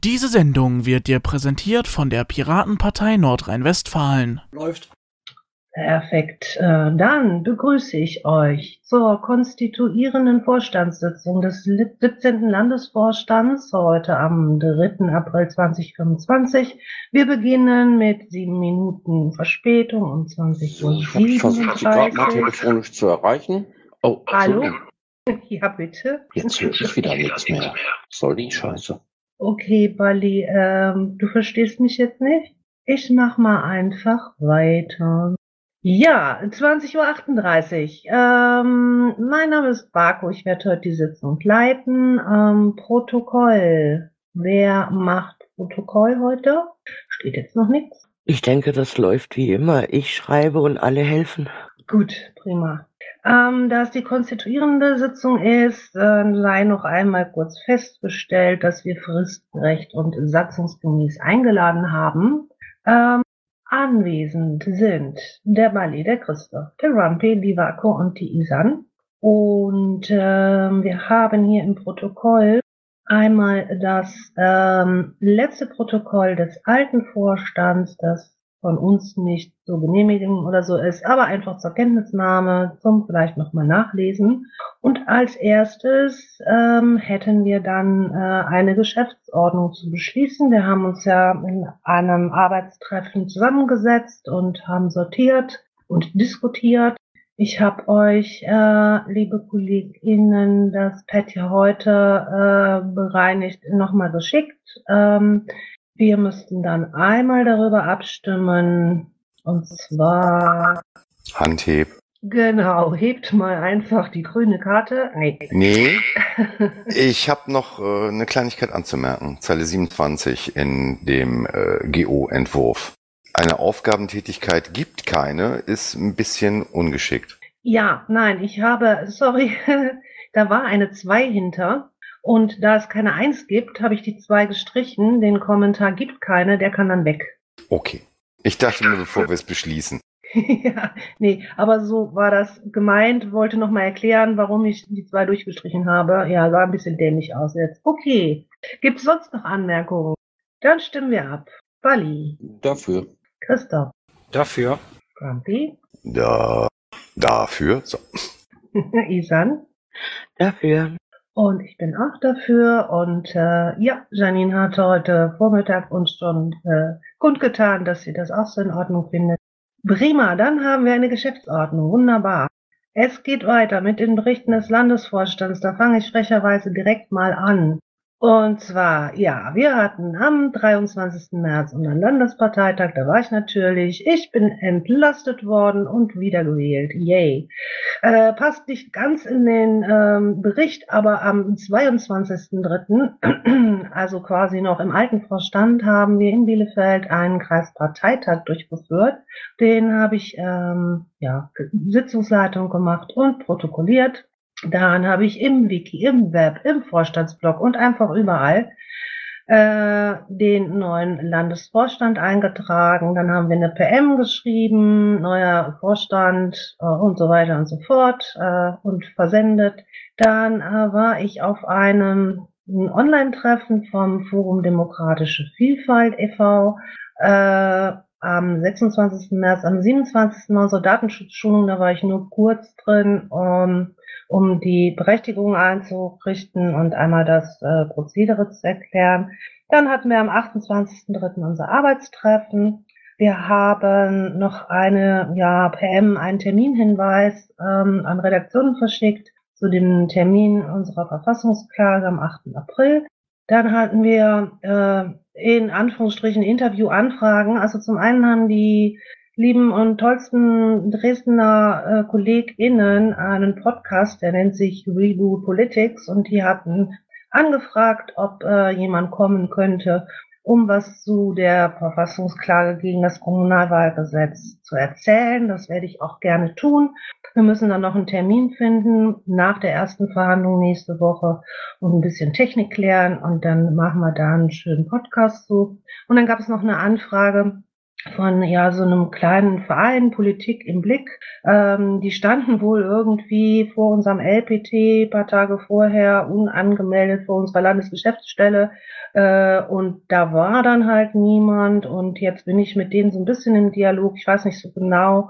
Diese Sendung wird dir präsentiert von der Piratenpartei Nordrhein-Westfalen. Läuft. Perfekt. Dann begrüße ich euch zur konstituierenden Vorstandssitzung des 17. Landesvorstands heute am 3. April 2025. Wir beginnen mit 7 Minuten Verspätung um 20:37 Uhr. Ich versuche Sie gerade mal telefonisch zu erreichen. Oh, Hallo? Ja, bitte. Jetzt höre ich wieder nichts mehr. Soll die Scheiße? Okay, Bali, du verstehst mich jetzt nicht? Ich mach mal einfach weiter. Ja, 20:38 Uhr. Mein Name ist Barko, ich werde heute die Sitzung leiten. Protokoll. Wer macht Protokoll heute? Steht jetzt noch nichts. Ich denke, das läuft wie immer. Ich schreibe und alle helfen. Gut, prima. Da es die konstituierende Sitzung ist, sei noch einmal kurz festgestellt, dass wir fristgerecht und satzungsgemäß eingeladen haben. Anwesend sind der Bali, der Christoph, der Rumpy, die Vako und die Isan. Und wir haben hier im Protokoll einmal das letzte Protokoll des alten Vorstands, das von uns nicht zu genehmigen oder so ist, aber einfach zur Kenntnisnahme, zum vielleicht nochmal nachlesen. Und als erstes hätten wir dann eine Geschäftsordnung zu beschließen. Wir haben uns ja in einem Arbeitstreffen zusammengesetzt und haben sortiert und diskutiert. Ich habe euch, liebe KollegInnen, das Pad ja heute bereinigt nochmal geschickt. Wir müssten dann einmal darüber abstimmen, und zwar... Handheb. Genau, hebt mal einfach die grüne Karte. Nee, ich habe noch eine Kleinigkeit anzumerken. Zeile 27 in dem GO-Entwurf. Eine Aufgabentätigkeit gibt keine, ist ein bisschen ungeschickt. Ja, nein, sorry, da war eine 2 hinter. Und da es keine 1 gibt, habe ich die 2 gestrichen. Den Kommentar gibt keine, der kann dann weg. Okay. Ich dachte nur, bevor wir es beschließen. Ja, nee, aber so war das gemeint. Wollte nochmal erklären, warum ich die 2 durchgestrichen habe. Ja, sah ein bisschen dämlich aus jetzt. Okay. Gibt es sonst noch Anmerkungen? Dann stimmen wir ab. Bali. Dafür. Christoph. Dafür. Grumpy. Dafür. So. Isan. Dafür. Und ich bin auch dafür. Und ja, Janine hat heute Vormittag uns schon kundgetan, dass sie das auch so in Ordnung findet. Prima, dann haben wir eine Geschäftsordnung. Wunderbar. Es geht weiter mit den Berichten des Landesvorstands. Da fange ich frecherweise direkt mal an. Und zwar, ja, wir hatten am 23. März unseren Landesparteitag, da war ich natürlich. Ich bin entlastet worden und wiedergewählt. Yay. Passt nicht ganz in den Bericht, aber am 22.03., also quasi noch im alten Vorstand, haben wir in Bielefeld einen Kreisparteitag durchgeführt. Den habe ich Sitzungsleitung gemacht und protokolliert. Daran habe ich im Wiki, im Web, im Vorstandsblog und einfach überall den neuen Landesvorstand eingetragen. Dann haben wir eine PM geschrieben, neuer Vorstand und so weiter und so fort und versendet. Dann war ich auf einem Online-Treffen vom Forum Demokratische Vielfalt e.V. Am 26. März, am 27. unsere Datenschutzschulung, da war ich nur kurz drin, um die Berechtigung einzurichten und einmal das Prozedere zu erklären. Dann hatten wir am 28.03. unser Arbeitstreffen. Wir haben noch eine PM, einen Terminhinweis an Redaktionen verschickt zu dem Termin unserer Verfassungsklage am 8. April. Dann hatten wir in Anführungsstrichen Interviewanfragen. Also zum einen haben die lieben und tollsten Dresdner KollegInnen einen Podcast, der nennt sich Reboot Politics, und die hatten angefragt, ob jemand kommen könnte, um was zu der Verfassungsklage gegen das Kommunalwahlgesetz zu erzählen. Das werde ich auch gerne tun. Wir müssen dann noch einen Termin finden nach der ersten Verhandlung nächste Woche und ein bisschen Technik klären, und dann machen wir da einen schönen Podcast zu. Und dann gab es noch eine Anfrage von ja so einem kleinen Verein, Politik im Blick. Die standen wohl irgendwie vor unserem LPT paar Tage vorher unangemeldet vor unserer Landesgeschäftsstelle und da war dann halt niemand und jetzt bin ich mit denen so ein bisschen im Dialog. Ich weiß nicht so genau,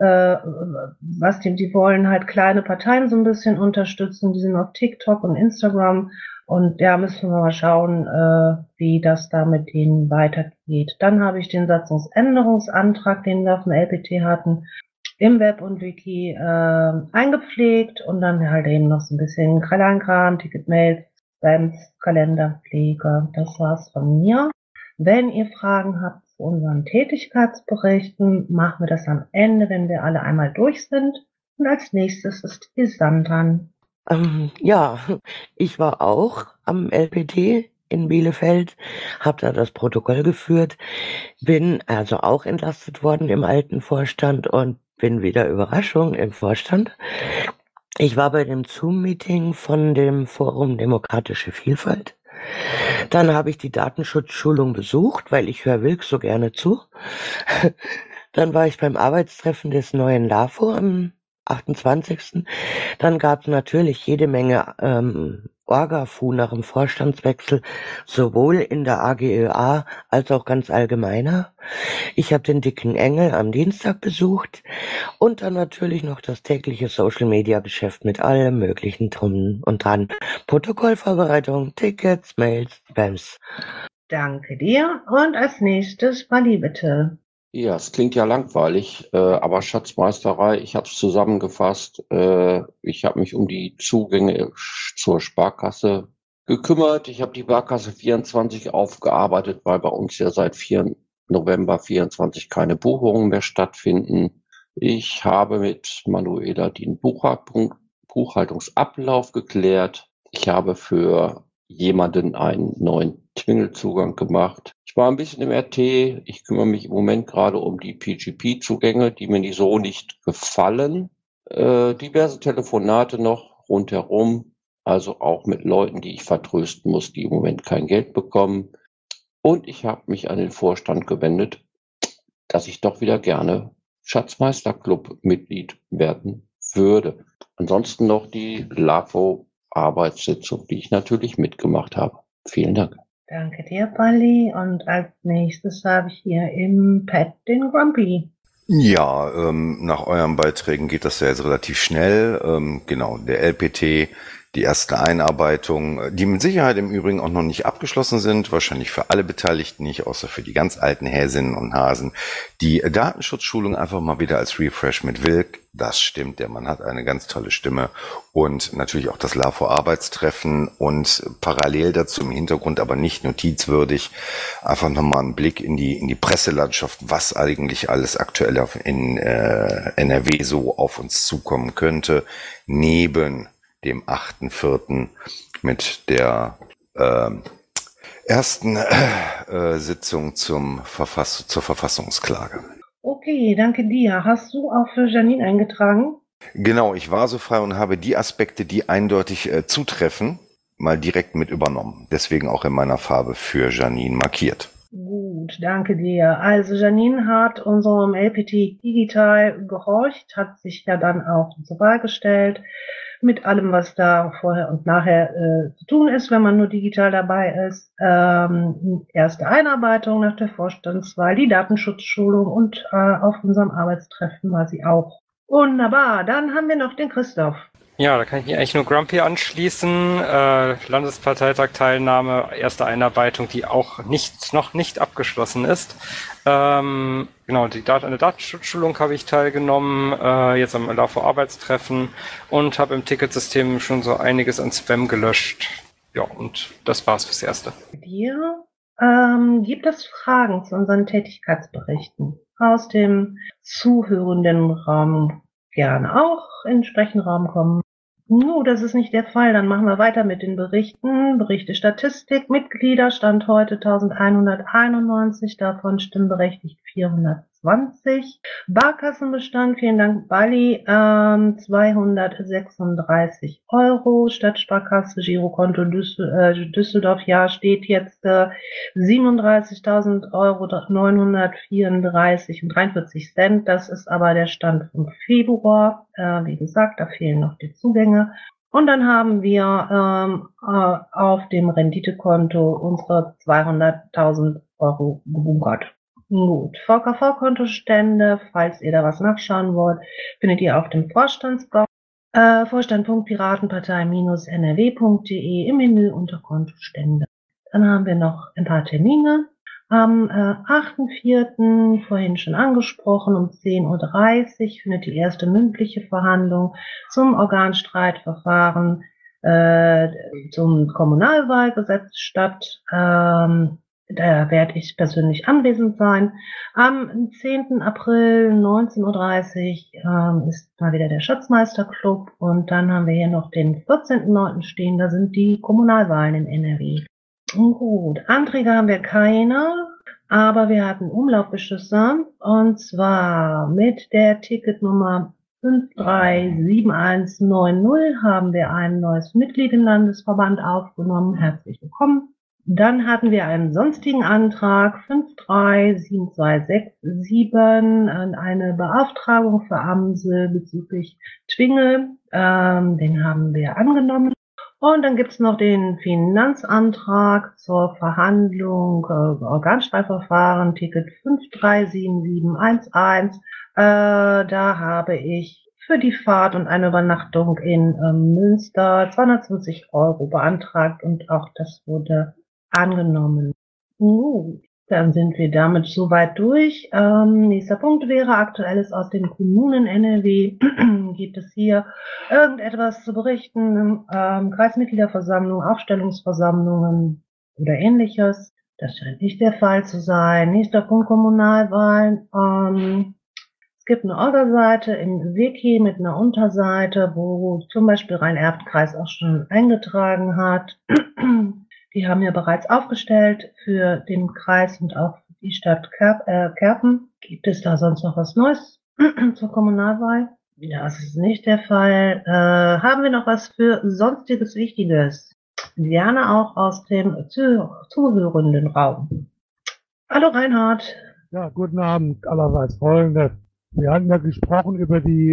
was die wollen halt kleine Parteien so ein bisschen unterstützen. Die sind auf TikTok und Instagram. Und ja, müssen wir mal schauen, wie das da mit denen weitergeht. Dann habe ich den Satzungsänderungsantrag, den wir auf dem LPT hatten, im Web und Wiki eingepflegt und dann halt eben noch so ein bisschen Kleinkram, Ticketmails, Spams, Kalenderpflege. Das war's von mir. Wenn ihr Fragen habt zu unseren Tätigkeitsberichten, machen wir das am Ende, wenn wir alle einmal durch sind. Und als nächstes ist Isan dran. Ja, ich war auch am LPT in Bielefeld, habe da das Protokoll geführt, bin also auch entlastet worden im alten Vorstand und bin wieder Überraschung im Vorstand. Ich war bei dem Zoom-Meeting von dem Forum Demokratische Vielfalt. Dann habe ich die Datenschutzschulung besucht, weil ich höre Wilk so gerne zu. Dann war ich beim Arbeitstreffen des neuen LAFO am 28. Dann gab es natürlich jede Menge Orga-Fu nach dem Vorstandswechsel, sowohl in der AGÖA als auch ganz allgemeiner. Ich habe den dicken Engel am Dienstag besucht und dann natürlich noch das tägliche Social-Media-Geschäft mit allem möglichen drum und dran. Protokollvorbereitung, Tickets, Mails, Spams. Danke dir. Und als nächstes Bali, bitte. Ja, es klingt ja langweilig, aber Schatzmeisterei, ich habe es zusammengefasst. Ich habe mich um die Zugänge zur Sparkasse gekümmert. Ich habe die Sparkasse 24 aufgearbeitet, weil bei uns ja seit 4. November 24 keine Buchungen mehr stattfinden. Ich habe mit Manuela den Buchhaltungsablauf geklärt. Ich habe für jemanden einen neuen Twingle-Zugang gemacht. Ich war ein bisschen im RT. Ich kümmere mich im Moment gerade um die PGP-Zugänge, die mir so nicht gefallen. Diverse Telefonate noch rundherum, also auch mit Leuten, die ich vertrösten muss, die im Moment kein Geld bekommen. Und ich habe mich an den Vorstand gewendet, dass ich doch wieder gerne Schatzmeisterclub-Mitglied werden würde. Ansonsten noch die LAFO-Arbeitssitzung, die ich natürlich mitgemacht habe. Vielen Dank. Danke dir, Bali. Und als nächstes habe ich hier im Pad den Grumpy. Ja, nach euren Beiträgen geht das ja jetzt relativ schnell. Genau, der LPT, die erste Einarbeitung, die mit Sicherheit im Übrigen auch noch nicht abgeschlossen sind, wahrscheinlich für alle Beteiligten nicht, außer für die ganz alten Häsinnen und Hasen. Die Datenschutzschulung einfach mal wieder als Refresh mit Wilk, das stimmt, der Mann hat eine ganz tolle Stimme und natürlich auch das LAFO-Arbeitstreffen und parallel dazu im Hintergrund, aber nicht notizwürdig, einfach nochmal einen Blick in die Presselandschaft, was eigentlich alles aktuell in NRW so auf uns zukommen könnte, neben dem 8.4. mit der ersten Sitzung zur Verfassungsklage. Okay, danke dir. Hast du auch für Janine eingetragen? Genau, ich war so frei und habe die Aspekte, die eindeutig zutreffen, mal direkt mit übernommen. Deswegen auch in meiner Farbe für Janine markiert. Gut, danke dir. Also Janine hat unserem LPT digital gehorcht, hat sich ja dann auch zur Wahl gestellt mit allem, was da vorher und nachher zu tun ist, wenn man nur digital dabei ist. Erste Einarbeitung nach der Vorstandswahl, die Datenschutzschulung und auf unserem Arbeitstreffen war sie auch. Wunderbar, dann haben wir noch den Christoph. Ja, da kann ich mich eigentlich nur Grumpy anschließen. Landesparteitag-Teilnahme, erste Einarbeitung, die auch noch nicht abgeschlossen ist. Genau, an der Datenschutzschulung habe ich teilgenommen, jetzt am LAFO-Arbeitstreffen und habe im Ticketsystem schon so einiges an Spam gelöscht. Ja, und das war's fürs Erste. Dir gibt es Fragen zu unseren Tätigkeitsberichten aus dem zuhörenden Raum? Gerne auch in den Sprechenraum kommen. Das ist nicht der Fall. Dann machen wir weiter mit den Berichten. Berichte Statistik. Mitglieder Stand heute 1191, davon stimmberechtigt 2020. Barkassenbestand, vielen Dank, Bali, 236 Euro. Stadtsparkasse, Girokonto Düsseldorf, ja, steht jetzt 37.000 Euro, 934 und 43 Cent. Das ist aber der Stand vom Februar. Wie gesagt, da fehlen noch die Zugänge. Und dann haben wir auf dem Renditekonto unsere 200.000 Euro gebunkert. Gut, VKV-Kontostände, falls ihr da was nachschauen wollt, findet ihr auf dem Vorstandsblog vorstand.piratenpartei-nrw.de im Menü unter Kontostände. Dann haben wir noch ein paar Termine. Am 8.4. vorhin schon angesprochen, um 10.30 Uhr findet die erste mündliche Verhandlung zum Organstreitverfahren zum Kommunalwahlgesetz statt. Da werde ich persönlich anwesend sein. Am 10. April 19.30 Uhr ist mal wieder der Schatzmeisterclub und dann haben wir hier noch den 14.9. stehen, da sind die Kommunalwahlen in NRW. Gut, Anträge haben wir keine, aber wir hatten Umlaufbeschlüsse und zwar mit der Ticketnummer 537190 haben wir ein neues Mitglied im Landesverband aufgenommen. Herzlich willkommen. Dann hatten wir einen sonstigen Antrag 537267, eine Beauftragung für Amsel bezüglich Twingel. Den haben wir angenommen. Und dann gibt's noch den Finanzantrag zur Verhandlung Organstreitverfahren, Ticket 537711. Da habe ich für die Fahrt und eine Übernachtung in Münster 250 Euro beantragt und auch das wurde angenommen. Dann sind wir damit soweit durch. Nächster Punkt wäre Aktuelles aus den Kommunen NRW. Gibt es hier irgendetwas zu berichten? Kreismitgliederversammlung, Aufstellungsversammlungen oder ähnliches? Das scheint nicht der Fall zu sein. Nächster Punkt Kommunalwahlen. Es gibt eine Orga-Seite im Wiki mit einer Unterseite, wo zum Beispiel Rhein-Erft-Kreis auch schon eingetragen hat. Die haben wir bereits aufgestellt für den Kreis und auch für die Stadt Kerpen. Gibt es da sonst noch was Neues zur Kommunalwahl? Ja, das ist nicht der Fall. Haben wir noch was für sonstiges Wichtiges? Gerne auch aus dem zuhörenden Raum. Hallo Reinhard. Ja, guten Abend allerseits. Folgendes. Wir hatten ja gesprochen über die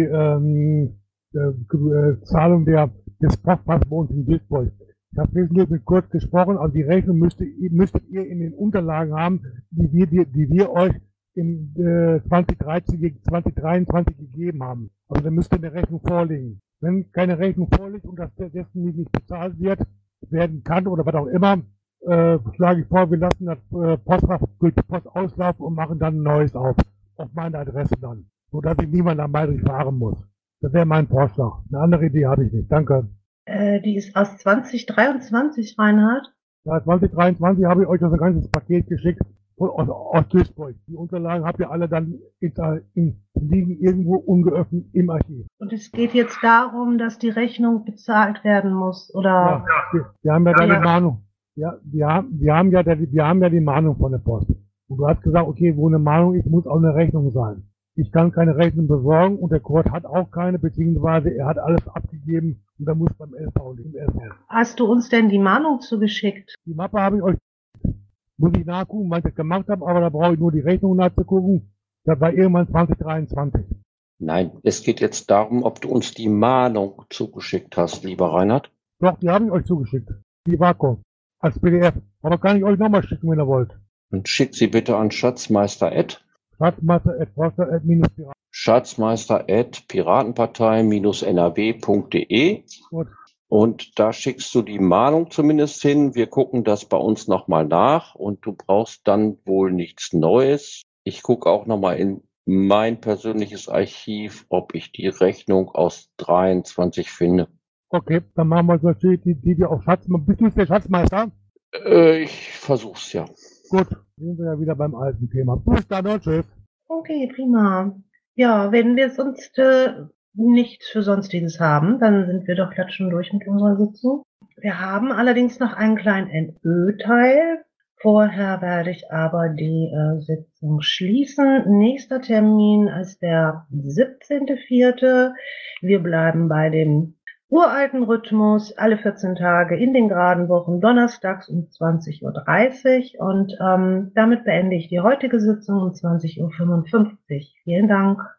Zahlung des Postpasses bei uns in Duisburg. Ich habe wesentlich mit kurz gesprochen, also die Rechnung müsstet ihr in den Unterlagen haben, die wir euch in 2013 gegen 2023 gegeben haben. Also da müsste eine Rechnung vorliegen. Wenn keine Rechnung vorliegt und das dessen nicht bezahlt werden kann oder was auch immer, schlage ich vor, wir lassen das Postfach durch die Post auslaufen und machen dann ein neues auf meine Adresse dann, sodass ich niemand am Meidrich fahren muss. Das wäre mein Vorschlag. Eine andere Idee habe ich nicht. Danke. Die ist aus 2023, Reinhard. Ja, 2023 habe ich euch das ein ganzes Paket geschickt aus Duisburg. Die Unterlagen habt ihr alle dann liegen irgendwo ungeöffnet im Archiv. Und es geht jetzt darum, dass die Rechnung bezahlt werden muss, oder? Ja, wir haben ja da die Mahnung. Ja, wir haben ja die Mahnung von der Post. Und du hast gesagt, okay, wo eine Mahnung ist, muss auch eine Rechnung sein. Ich kann keine Rechnung besorgen und der Kurt hat auch keine, beziehungsweise er hat alles abgegeben und da muss beim LV liegen. Hast du uns denn die Mahnung zugeschickt? Die Mappe habe ich euch, muss ich nachgucken, was ich gemacht habe, aber da brauche ich nur die Rechnung nachzugucken. Das war irgendwann 2023. Nein, es geht jetzt darum, ob du uns die Mahnung zugeschickt hast, lieber Reinhard. Doch, die habe ich euch zugeschickt. Die Vakuum. Als PDF. Aber kann ich euch nochmal schicken, wenn ihr wollt. Und schickt sie bitte an Schatzmeister@piratenpartei-nrw.de. Und da schickst du die Mahnung zumindest hin. Wir gucken das bei uns nochmal nach und du brauchst dann wohl nichts Neues. Ich gucke auch nochmal in mein persönliches Archiv, ob ich die Rechnung aus 23 finde. Okay, dann machen wir natürlich die auf Schatzmeister. Bist du jetzt der Schatzmeister? Ich versuch's, ja. Gut, sind wir ja wieder beim alten Thema. Bis dann und tschüss. Okay, prima. Ja, wenn wir sonst nichts für Sonstiges haben, dann sind wir doch jetzt schon durch mit unserer Sitzung. Wir haben allerdings noch einen kleinen NÖ-Teil. Vorher werde ich aber die Sitzung schließen. Nächster Termin ist der 17.04. Wir bleiben bei dem uralten Rhythmus, alle 14 Tage in den geraden Wochen, donnerstags um 20:30 Uhr. Und damit beende ich die heutige Sitzung um 20:55 Uhr. Vielen Dank.